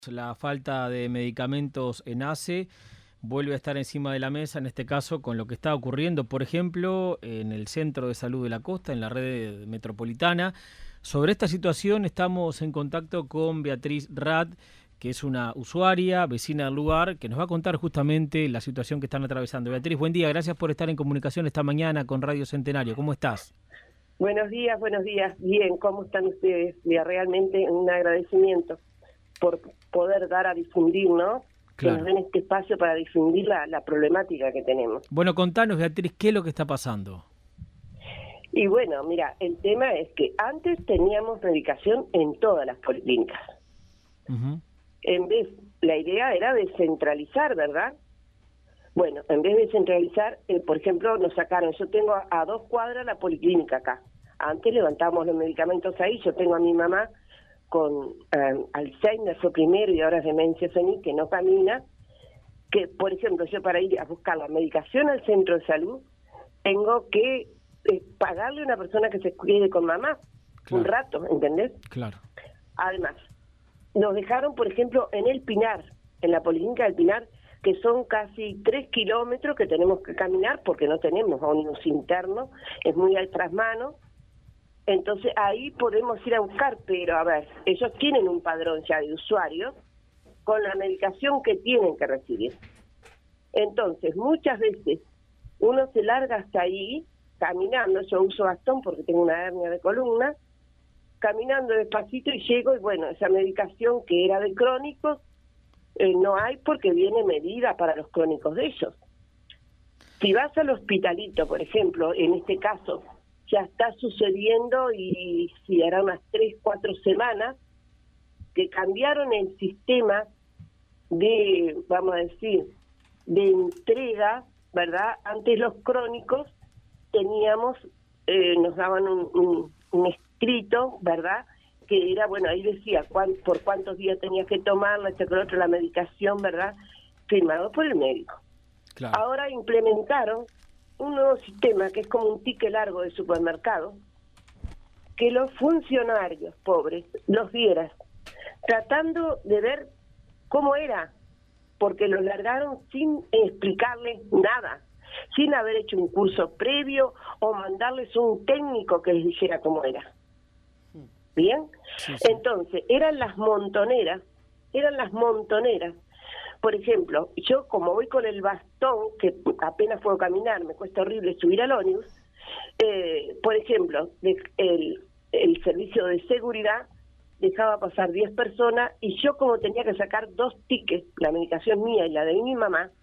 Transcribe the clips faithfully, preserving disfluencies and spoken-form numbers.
La falta de medicamentos en ACE vuelve a estar encima de la mesa, en este caso con lo que está ocurriendo, por ejemplo, en el Centro de Salud de la Costa, en la red metropolitana. Sobre esta situación estamos en contacto con Beatriz Rath, que es una usuaria, vecina del lugar, que nos va a contar justamente la situación que están atravesando. Beatriz, buen día, gracias por estar en comunicación esta mañana con Radio Centenario. ¿Cómo estás? Buenos días, buenos días. Bien, ¿cómo están ustedes? Mira, realmente un agradecimiento por poder dar a difundir, ¿no? Claro. Que nos den este espacio para difundir la, la problemática que tenemos. Bueno, contanos, Beatriz, ¿qué es lo que está pasando? Y bueno, mira, el tema es que antes teníamos medicación en todas las policlínicas. Uh-huh. En vez, la idea era descentralizar, ¿verdad? Bueno, en vez de descentralizar, eh, por ejemplo, nos sacaron, yo tengo a, a dos cuadras la policlínica acá. Antes levantábamos los medicamentos ahí, yo tengo a mi mamá con um, Alzheimer fue primero y ahora es demencia senil, que no camina, que por ejemplo yo para ir a buscar la medicación al centro de salud tengo que eh, pagarle a una persona que se cuide con mamá, claro, un rato, ¿entendés? Claro. Además, nos dejaron por ejemplo en el Pinar, en la policlínica del Pinar, que son casi tres kilómetros que tenemos que caminar porque no tenemos ómnibus interno, es muy al trasmano. Entonces ahí podemos ir a buscar, pero a ver, ellos tienen un padrón ya de usuarios con la medicación que tienen que recibir. Entonces muchas veces uno se larga hasta ahí, caminando, yo uso bastón porque tengo una hernia de columna, caminando despacito y llego y bueno, esa medicación que era de crónicos, eh, no hay porque viene medida para los crónicos de ellos. Si vas al hospitalito, por ejemplo, en este caso, ya está sucediendo y si eran unas tres, cuatro semanas que cambiaron el sistema de, vamos a decir, de entrega, ¿verdad? Antes los crónicos teníamos, eh, nos daban un, un, un escrito, ¿verdad? Que era, bueno, ahí decía cuán, por cuántos días tenías que tomarla, este con otro, la medicación, ¿verdad? Firmado por el médico. Claro. Ahora implementaron un nuevo sistema que es como un ticket largo de supermercado, que los funcionarios pobres los vieran, tratando de ver cómo era, porque los largaron sin explicarles nada, sin haber hecho un curso previo o mandarles un técnico que les dijera cómo era. ¿Bien? Sí, sí. Entonces, eran las montoneras, eran las montoneras. Por ejemplo, yo como voy con el bastón, que apenas puedo caminar, me cuesta horrible subir al ómnibus, eh, por ejemplo, de, el, el servicio de seguridad dejaba pasar diez personas y yo como tenía que sacar dos tickets, la medicación mía y la de mi mamá,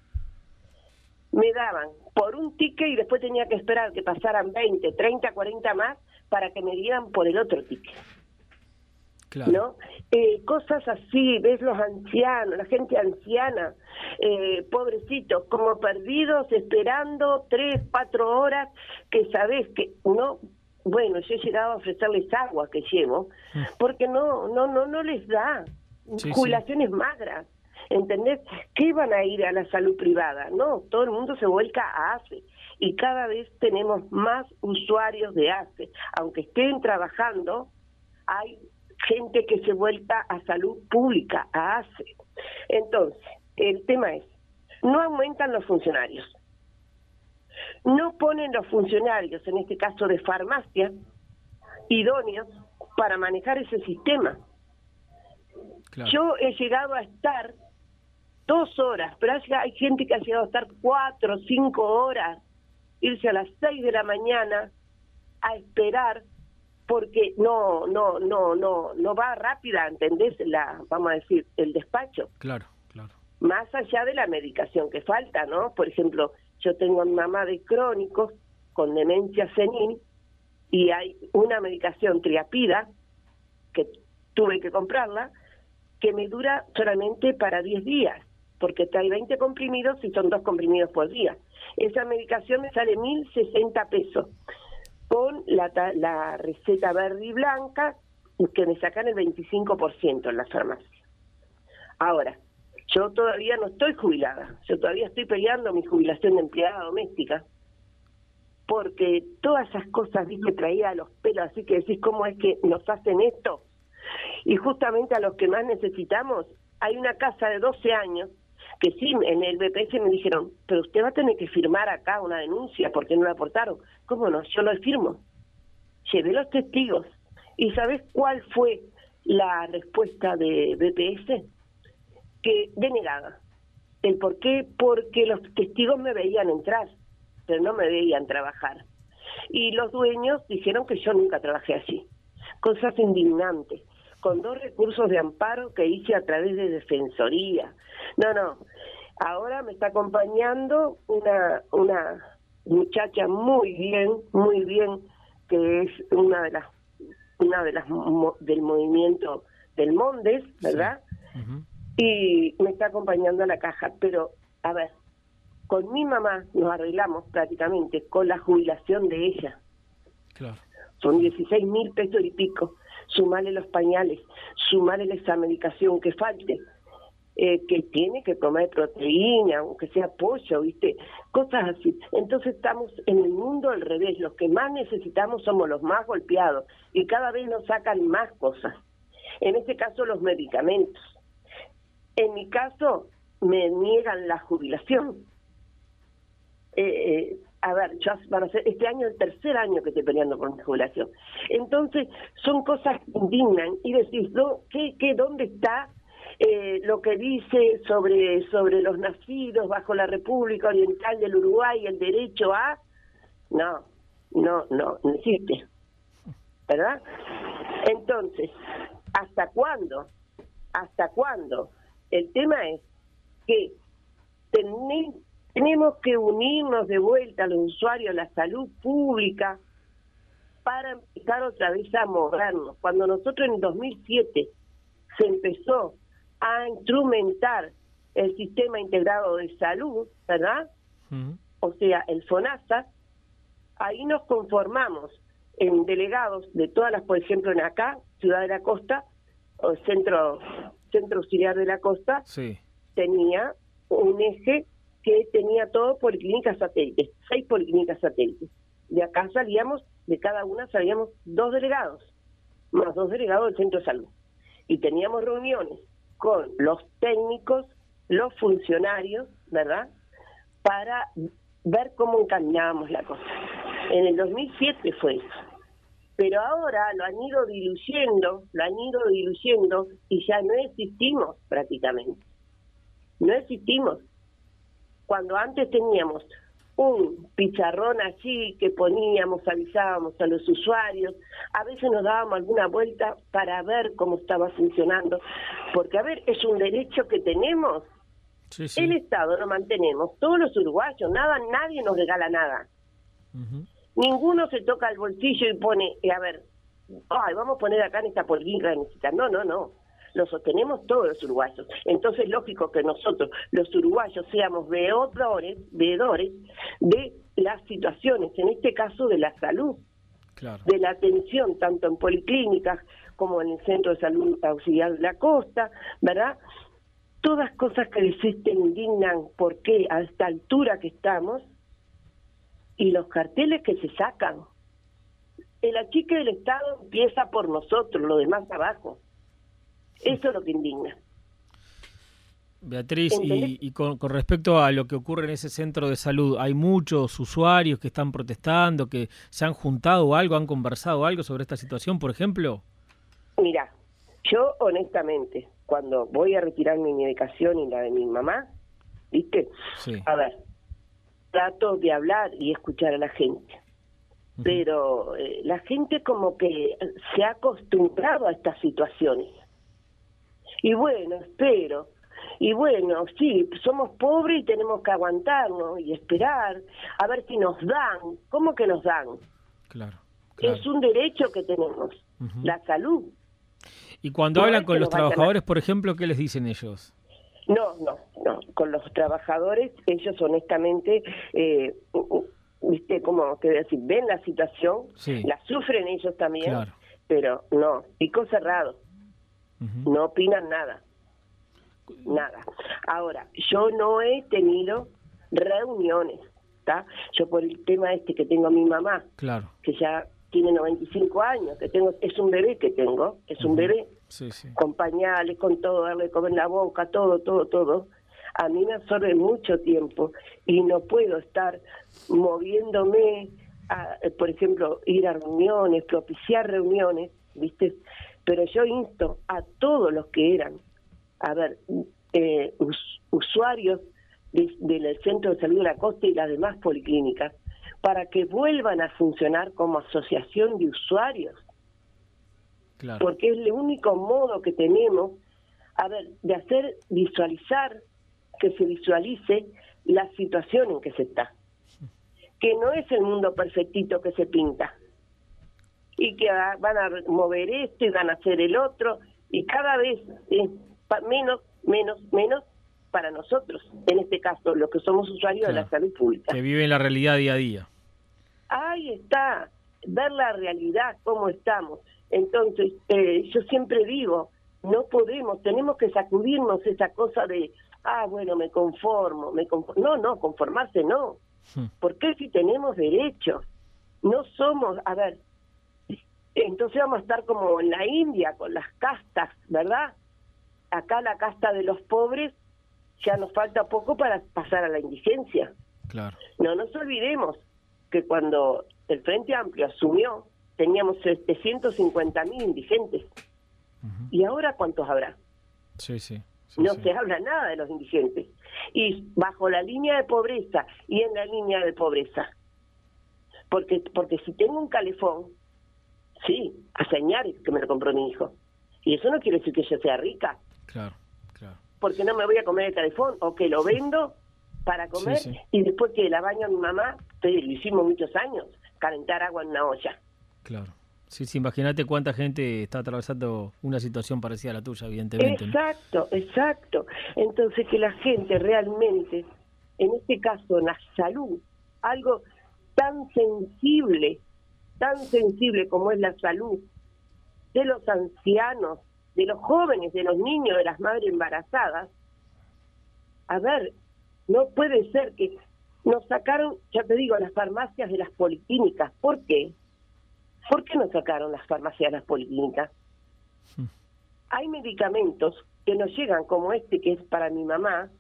me daban por un ticket y después tenía que esperar que pasaran veinte, treinta, cuarenta más para que me dieran por el otro ticket. Claro. ¿No? Eh, cosas así, ves los ancianos, la gente anciana, eh, pobrecitos, como perdidos, esperando tres, cuatro horas, que sabes que no, bueno, yo he llegado a ofrecerles agua que llevo, porque no, no, no, no les da, sí, jubilaciones sí. magras, ¿entendés? ¿Qué van a ir a la salud privada? No, todo el mundo se vuelca a ACE, y cada vez tenemos más usuarios de ACE, aunque estén trabajando, hay gente que se vuelta a salud pública, a ACE. Entonces, el tema es, no aumentan los funcionarios, no ponen los funcionarios, en este caso de farmacia, idóneos para manejar ese sistema. Claro. Yo he llegado a estar dos horas, pero hay gente que ha llegado a estar cuatro, cinco horas, irse a las seis de la mañana a esperar, porque no no no no no va rápida, ¿entendés? La, vamos a decir, el despacho. Claro, claro. Más allá de la medicación que falta, ¿no? Por ejemplo, yo tengo a mi mamá de crónicos con demencia senil y hay una medicación triapida que tuve que comprarla que me dura solamente para diez días, porque trae veinte comprimidos y son dos comprimidos por día. Esa medicación me sale mil sesenta pesos. Con la, la receta verde y blanca, que me sacan el veinticinco por ciento en la farmacia. Ahora, yo todavía no estoy jubilada, yo todavía estoy peleando mi jubilación de empleada doméstica, porque todas esas cosas me traía a los pelos, así que decís, ¿cómo es que nos hacen esto? Y justamente a los que más necesitamos hay una casa de doce años que sí, en el B P S me dijeron, pero usted va a tener que firmar acá una denuncia porque no la aportaron. ¿Cómo no? Yo lo firmo. Llevé los testigos. ¿Y sabes cuál fue la respuesta de B P S? Que denegada. ¿El por qué? Porque los testigos me veían entrar, pero no me veían trabajar. Y los dueños dijeron que yo nunca trabajé así. Cosas indignantes. Con dos recursos de amparo que hice a través de Defensoría. No, no. Ahora me está acompañando una una muchacha muy bien, muy bien, que es una de las una de las del movimiento del Mondes, ¿verdad? Sí. Uh-huh. Y me está acompañando a la caja. Pero, a ver, con mi mamá nos arreglamos prácticamente con la jubilación de ella. Claro. Son dieciséis mil pesos y pico. Sumarle los pañales, sumarle esa medicación que falte, eh, que tiene que comer proteína, aunque sea pollo, ¿viste? Cosas así. Entonces estamos en el mundo al revés. Los que más necesitamos somos los más golpeados y cada vez nos sacan más cosas. En este caso, los medicamentos. En mi caso, me niegan la jubilación. Eh, eh, a ver, ya van a ser este año el tercer año que estoy peleando por mi jubilación. Entonces, son cosas que indignan y decís, ¿no? ¿Qué, qué, ¿dónde está eh, lo que dice sobre, sobre los nacidos bajo la República Oriental del Uruguay, el derecho a...? No, no, no, no existe, ¿verdad? Entonces, ¿hasta cuándo? ¿Hasta cuándo? El tema es que tenemos... Tenemos que unirnos de vuelta a los usuarios, a la salud pública, para empezar otra vez a movernos. Cuando nosotros en dos mil siete se empezó a instrumentar el Sistema Integrado de Salud, ¿verdad? Uh-huh. O sea, el FONASA, ahí nos conformamos en delegados de todas las, por ejemplo, en acá, Ciudad de la Costa, o Centro, Centro Auxiliar de la Costa, sí. Tenía un eje que tenía todo policlínicas satélites, seis policlínicas satélites. De acá salíamos, de cada una salíamos dos delegados, más dos delegados del centro de salud. Y teníamos reuniones con los técnicos, los funcionarios, ¿verdad?, para ver cómo encaminábamos la cosa. En el dos mil siete fue eso. Pero ahora lo han ido diluyendo, lo han ido diluyendo y ya no existimos prácticamente. No existimos. Cuando antes teníamos un pizarrón así que poníamos, avisábamos a los usuarios, a veces nos dábamos alguna vuelta para ver cómo estaba funcionando, porque a ver, es un derecho que tenemos, sí, sí. El Estado lo mantenemos, todos los uruguayos, nada, nadie nos regala nada, uh-huh. Ninguno se toca el bolsillo y pone, eh, a ver, ay, vamos a poner acá en esta política, no, no, no. Lo sostenemos todos los uruguayos. Entonces es lógico que nosotros, los uruguayos, seamos veedores, veedores de las situaciones, en este caso de la salud, claro. De la atención, tanto en policlínicas como en el Centro de Salud Auxiliar de la Costa, ¿verdad? Todas cosas que les te indignan, porque a esta altura que estamos, y los carteles que se sacan. El achique del Estado empieza por nosotros, lo demás abajo. Eso es lo que indigna. Beatriz, y, y con, con respecto a lo que ocurre en ese centro de salud, ¿hay muchos usuarios que están protestando, que se han juntado algo, han conversado algo sobre esta situación, por ejemplo? Mira, yo honestamente, cuando voy a retirar mi medicación y la de mi mamá, ¿viste? Sí. A ver, trato de hablar y escuchar a la gente. Uh-huh. Pero eh, la gente como que se ha acostumbrado a estas situaciones. Y bueno, espero, y bueno, sí, somos pobres y tenemos que aguantarnos y esperar a ver si nos dan. ¿Cómo que nos dan? Claro, claro. Es un derecho que tenemos, uh-huh. La salud. Y cuando no hablan con los trabajadores, por ejemplo, ¿qué les dicen ellos? No, no, no, con los trabajadores, ellos honestamente, eh, viste, como te voy a decir, ven la situación, sí. La sufren ellos también, claro. Pero no, pico cerrado. Uh-huh. No opinan nada, nada. Ahora, yo no he tenido reuniones, ¿está? Yo por el tema este que tengo a mi mamá, claro. Que ya tiene noventa y cinco años, que tengo, es un bebé que tengo, es uh-huh. un bebé, Sí, sí. Con pañales, con todo, darle de comer en la boca, todo, todo, todo. A mí me absorbe mucho tiempo y no puedo estar moviéndome, a, por ejemplo, ir a reuniones, propiciar reuniones, ¿viste? Pero yo insto a todos los que eran, a ver, eh, us, usuarios de, del Centro de Salud de la Costa y las demás policlínicas, para que vuelvan a funcionar como asociación de usuarios. Claro. Porque es el único modo que tenemos, a ver, de hacer visualizar, que se visualice la situación en que se está. Que no es el mundo perfectito que se pinta. Y que van a mover esto y van a hacer el otro, y cada vez es menos, menos, menos para nosotros, en este caso, los que somos usuarios claro. de la salud pública. Que viven la realidad día a día. Ahí está, ver la realidad, cómo estamos. Entonces, eh, yo siempre digo, no podemos, tenemos que sacudirnos esa cosa de, ah, bueno, me conformo, me conformo. No, no, conformarse no. Hmm. ¿Por qué si tenemos derechos? No somos, a ver, entonces vamos a estar como en la India, con las castas, ¿verdad? Acá la casta de los pobres, ya nos falta poco para pasar a la indigencia. Claro. No nos olvidemos que cuando el Frente Amplio asumió, teníamos setecientos cincuenta mil indigentes. Uh-huh. ¿Y ahora cuántos habrá? Sí, sí. sí no sí. se habla nada de los indigentes. Y bajo la línea de pobreza y en la línea de pobreza. Porque porque si tengo un calefón, sí, hace años que me lo compró mi hijo. Y eso no quiere decir que yo sea rica. Claro, claro. Porque no me voy a comer el calefón, o que lo vendo para comer, sí, sí. y después que la baño a mi mamá, lo hicimos muchos años, calentar agua en una olla. Claro. Sí, sí, imagínate cuánta gente está atravesando una situación parecida a la tuya, evidentemente. Exacto, ¿no? exacto. Entonces que la gente realmente, en este caso la salud, algo tan sensible, tan sensible como es la salud de los ancianos, de los jóvenes, de los niños, de las madres embarazadas, a ver, no puede ser que nos sacaron, ya te digo, las farmacias de las policlínicas. ¿Por qué? ¿Por qué nos sacaron las farmacias de las policlínicas? Sí. Hay medicamentos que nos llegan, como este que es para mi mamá,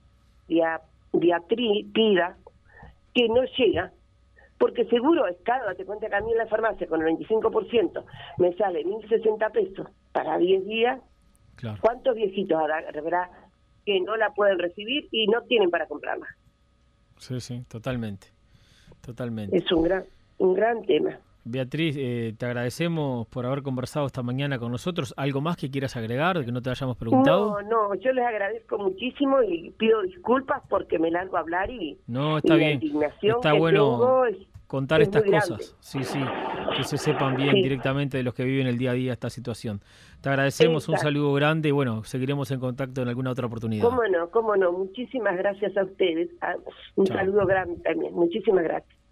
Diatripida, que no llega, porque seguro es caro. Date cuenta que a mí en la farmacia con el veinticinco por ciento me sale mil sesenta pesos para diez días. Claro. ¿Cuántos viejitos habrá que no la pueden recibir y no tienen para comprarla? Sí, sí, totalmente, totalmente. Es un gran, un gran tema. Beatriz, eh, te agradecemos por haber conversado esta mañana con nosotros. ¿Algo más que quieras agregar, que no te hayamos preguntado? No, no, yo les agradezco muchísimo y pido disculpas porque me largo a hablar y, no, está y bien. la indignación está que bueno tengo es, contar es estas muy cosas. grande. Sí, sí, que se sepan bien sí. directamente de los que viven el día a día esta situación. Te agradecemos, Exacto. un saludo grande y bueno, seguiremos en contacto en alguna otra oportunidad. Cómo no, cómo no. Muchísimas gracias a ustedes. Un Chao. saludo grande también. Muchísimas gracias.